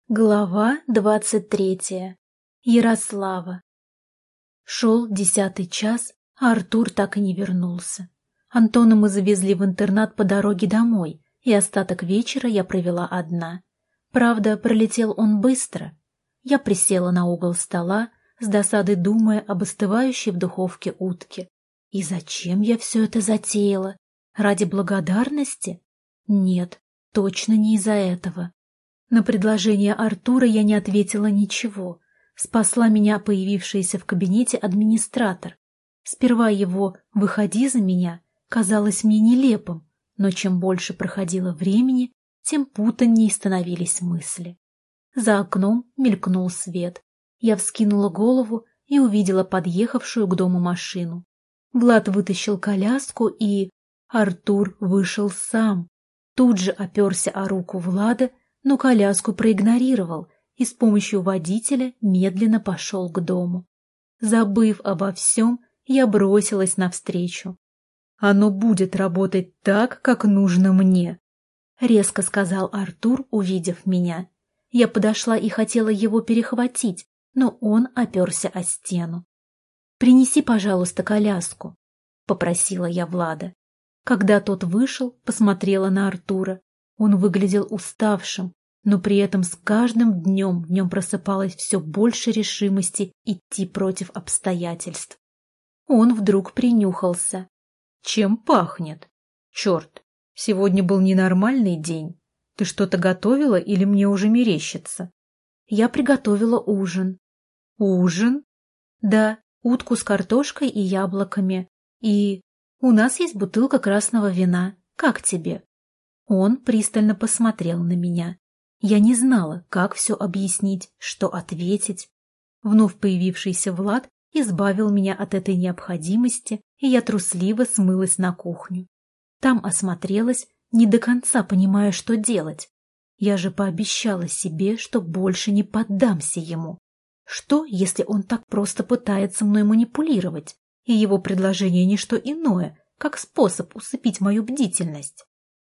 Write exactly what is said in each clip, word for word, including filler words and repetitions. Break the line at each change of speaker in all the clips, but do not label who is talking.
Глава двадцать третья. Ярослава. Шел десятый час, а Артур так и не вернулся. Антона мы завезли в интернат по дороге домой, и остаток вечера я провела одна. Правда, пролетел он быстро. Я присела на угол стола, с досадой думая об остывающей в духовке утке. И зачем я все это затеяла? Ради благодарности? Нет, точно не из-за этого. На предложение Артура я не ответила ничего. Спасла меня появившаяся в кабинете администратор. Сперва его «выходи за меня» казалось мне нелепым, но чем больше проходило времени, тем путанней становились мысли. За окном мелькнул свет. Я вскинула голову и увидела подъехавшую к дому машину. Влад вытащил коляску, и Артур вышел сам. Тут же оперся о руку Влада, но коляску проигнорировал и с помощью водителя медленно пошел к дому. Забыв обо всем, я бросилась навстречу. «Оно будет работать так, как нужно мне», — резко сказал Артур, увидев меня. Я подошла и хотела его перехватить, но он оперся о стену. «Принеси, пожалуйста, коляску», — попросила я Влада. Когда тот вышел, посмотрела на Артура. Он выглядел уставшим, но при этом с каждым днем в нем просыпалось все больше решимости идти против обстоятельств. Он вдруг принюхался. «Чем пахнет? Черт, сегодня был ненормальный день. Ты что-то готовила или мне уже мерещится?» «Я приготовила ужин». «Ужин?» «Да, утку с картошкой и яблоками. И у нас есть бутылка красного вина. Как тебе?» Он пристально посмотрел на меня. Я не знала, как все объяснить, что ответить. Вновь появившийся Влад избавил меня от этой необходимости, и я трусливо смылась на кухню. Там осмотрелась, не до конца понимая, что делать. Я же пообещала себе, что больше не поддамся ему. Что, если он так просто пытается мной манипулировать, и его предложение не что иное, как способ усыпить мою бдительность?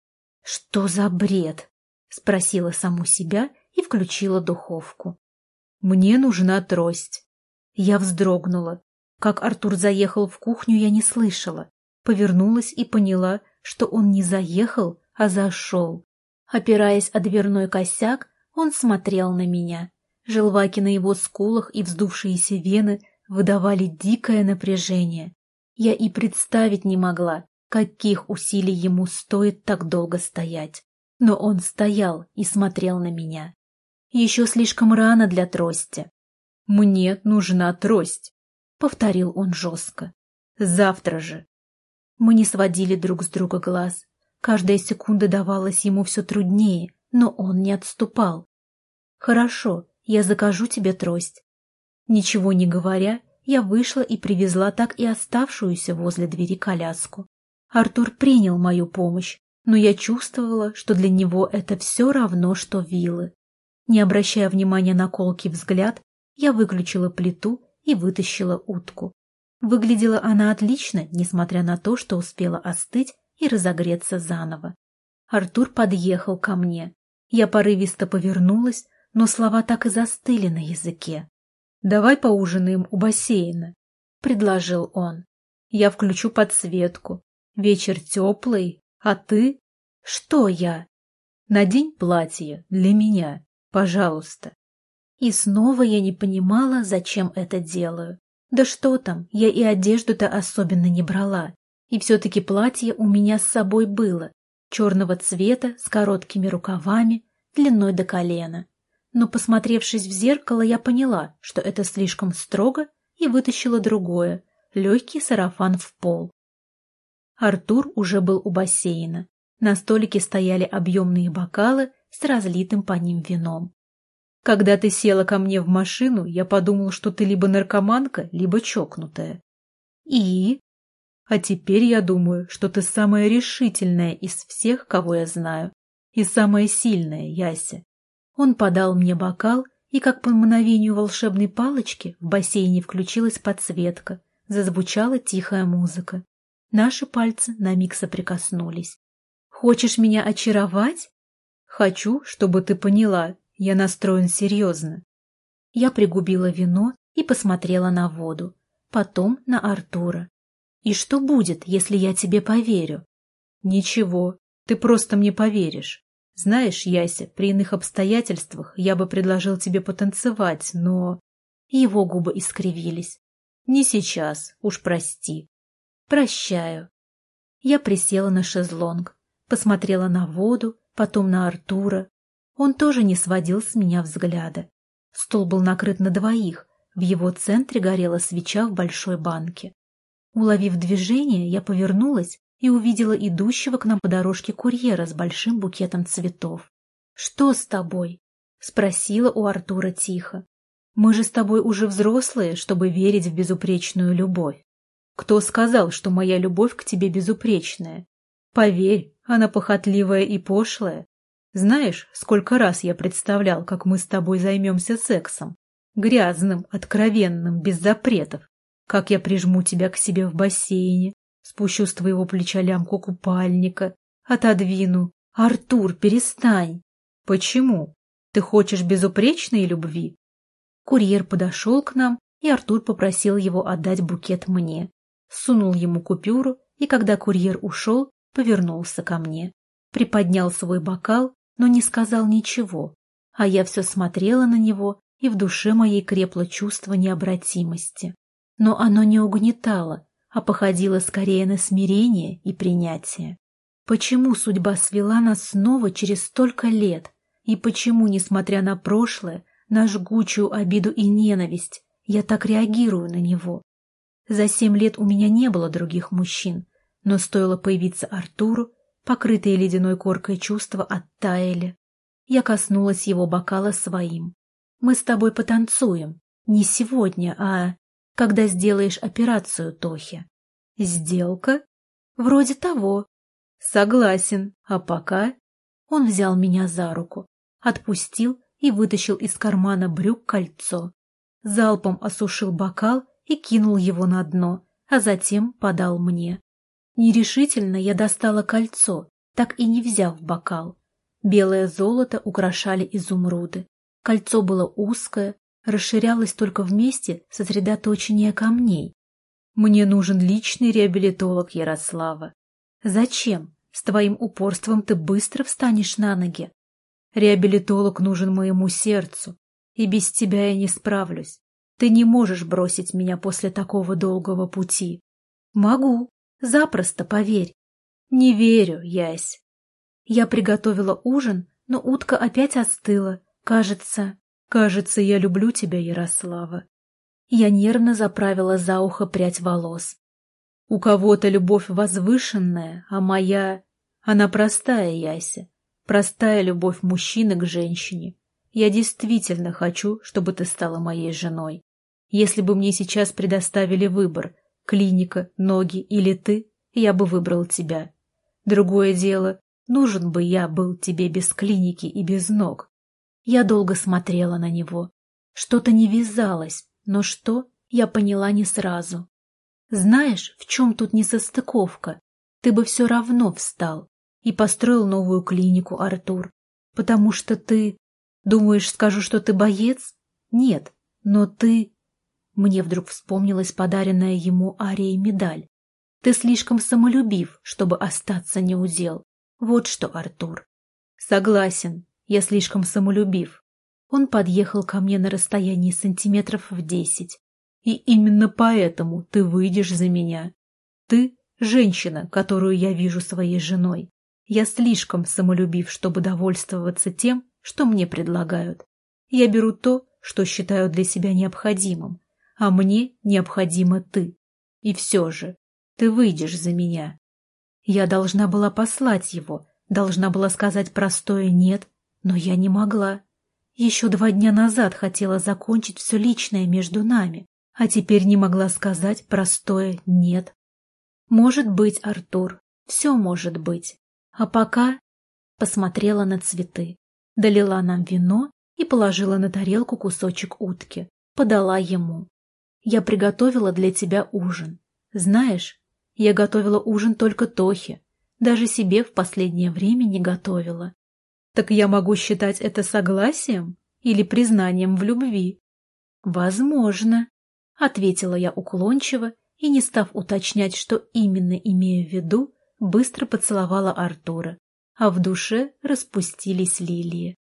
«Что за бред?» — спросила саму себя и включила духовку. «Мне нужна трость». Я вздрогнула. Как Артур заехал в кухню, я не слышала. Повернулась и поняла, что он не заехал, а зашел. Опираясь о дверной косяк, он смотрел на меня. Желваки на его скулах и вздувшиеся вены выдавали дикое напряжение. Я и представить не могла, каких усилий ему стоит так долго стоять. Но он стоял и смотрел на меня. Еще слишком рано для трости. «Мне нужна трость», — повторил он жестко. «Завтра же». Мы не сводили друг с друга глаз. Каждая секунда давалась ему все труднее, но он не отступал. «Хорошо, я закажу тебе трость». Ничего не говоря, я вышла и привезла так и оставшуюся возле двери коляску. Артур принял мою помощь, но я чувствовала, что для него это все равно, что вилы. Не обращая внимания на колкий взгляд, я выключила плиту и вытащила утку. Выглядела она отлично, несмотря на то, что успела остыть и разогреться заново. Артур подъехал ко мне. Я порывисто повернулась, но слова так и застыли на языке. «Давай поужинаем у бассейна», — предложил он. «Я включу подсветку. Вечер теплый, а ты...» «Что я?» «Надень платье для меня, пожалуйста». И снова я не понимала, зачем это делаю. Да что там, я и одежду-то особенно не брала. И все-таки платье у меня с собой было. Черного цвета, с короткими рукавами, длиной до колена. Но, посмотревшись в зеркало, я поняла, что это слишком строго, и вытащила другое, легкий сарафан в пол. Артур уже был у бассейна. На столике стояли объемные бокалы с разлитым по ним вином. «Когда ты села ко мне в машину, я подумал, что ты либо наркоманка, либо чокнутая. И? А теперь я думаю, что ты самая решительная из всех, кого я знаю, и самая сильная, Яся». Он подал мне бокал, и как по мгновению волшебной палочки в бассейне включилась подсветка, зазвучала тихая музыка. Наши пальцы на миг соприкоснулись. «Хочешь меня очаровать?» «Хочу, чтобы ты поняла, Я настроен серьезно. Я пригубила вино и посмотрела на воду, потом на Артура. И что будет, если я тебе поверю? Ничего, ты просто мне поверишь. Знаешь, Яся, при иных обстоятельствах я бы предложил тебе потанцевать, но... Его губы искривились. Не сейчас, уж прости. Прощаю. Я присела на шезлонг, посмотрела на воду, потом на Артура. Он тоже не сводил с меня взгляда. Стол был накрыт на двоих, в его центре горела свеча в большой банке. Уловив движение, я повернулась и увидела идущего к нам по дорожке курьера с большим букетом цветов. «Что с тобой?» — спросила у Артура тихо. «Мы же с тобой уже взрослые, чтобы верить в безупречную любовь. Кто сказал, что моя любовь к тебе безупречная? Поверь, она похотливая и пошлая. Знаешь, сколько раз я представлял, как мы с тобой займемся сексом? Грязным, откровенным, без запретов. Как я прижму тебя к себе в бассейне, спущу с твоего плеча лямку купальника, отодвину. Артур, перестань. Почему? Ты хочешь безупречной любви?» Курьер подошел к нам, и Артур попросил его отдать букет мне. Сунул ему купюру, и когда курьер ушел, повернулся ко мне. Приподнял свой бокал, но не сказал ничего, а я все смотрела на него, и в душе моей крепло чувство необратимости. Но оно не угнетало, а походило скорее на смирение и принятие. Почему судьба свела нас снова через столько лет? И почему, несмотря на прошлое, на жгучую обиду и ненависть, я так реагирую на него? За семь лет у меня не было других мужчин, но стоило появиться Артуру, покрытые ледяной коркой чувства оттаяли. Я коснулась его бокала своим. «Мы с тобой потанцуем. Не сегодня, а когда сделаешь операцию, Тохе». «Сделка?» «Вроде того». «Согласен. А пока...» Он взял меня за руку, отпустил и вытащил из кармана брюк кольцо. Залпом осушил бокал и кинул его на дно, а затем подал мне. Нерешительно я достала кольцо, так и не взяв бокал. Белое золото украшали изумруды. Кольцо было узкое, расширялось только в месте сосредоточения камней. «Мне нужен личный реабилитолог, Ярослава». «Зачем? С твоим упорством ты быстро встанешь на ноги». «Реабилитолог нужен моему сердцу, и без тебя я не справлюсь. Ты не можешь бросить меня после такого долгого пути». «Могу. Запросто, поверь». «Не верю, Ясь». Я приготовила ужин, но утка опять остыла. Кажется, кажется, я люблю тебя, Ярослава. Я нервно заправила за ухо прядь волос. У кого-то любовь возвышенная, а моя... Она простая, Яся. Простая любовь мужчины к женщине. Я действительно хочу, чтобы ты стала моей женой. Если бы мне сейчас предоставили выбор, клиника, ноги или ты, я бы выбрал тебя. Другое дело, нужен бы я был тебе без клиники и без ног. Я долго смотрела на него. Что-то не вязалось, но что, я поняла не сразу. Знаешь, в чем тут несостыковка? Ты бы все равно встал и построил новую клинику, Артур. Потому что ты... Думаешь, скажу, что ты боец? Нет, но ты... Мне вдруг вспомнилась подаренная ему Арией медаль. Ты слишком самолюбив, чтобы остаться неудел. Вот что, Артур. Согласен, я слишком самолюбив. Он подъехал ко мне на расстоянии сантиметров в десять. И именно поэтому ты выйдешь за меня. Ты — женщина, которую я вижу своей женой. Я слишком самолюбив, чтобы довольствоваться тем, что мне предлагают. Я беру то, что считаю для себя необходимым, а мне необходима ты. И все же ты выйдешь за меня. Я должна была послать его, должна была сказать простое «нет», но я не могла. Еще два дня назад хотела закончить все личное между нами, а теперь не могла сказать простое «нет». Может быть, Артур, все может быть. А пока посмотрела на цветы, долила нам вино и положила на тарелку кусочек утки, подала ему. Я приготовила для тебя ужин. Знаешь, я готовила ужин только Тохе, даже себе в последнее время не готовила. Так я могу считать это согласием или признанием в любви? Возможно, ответила я уклончиво и, не став уточнять, что именно имею в виду, быстро поцеловала Артура, а в душе распустились лилии.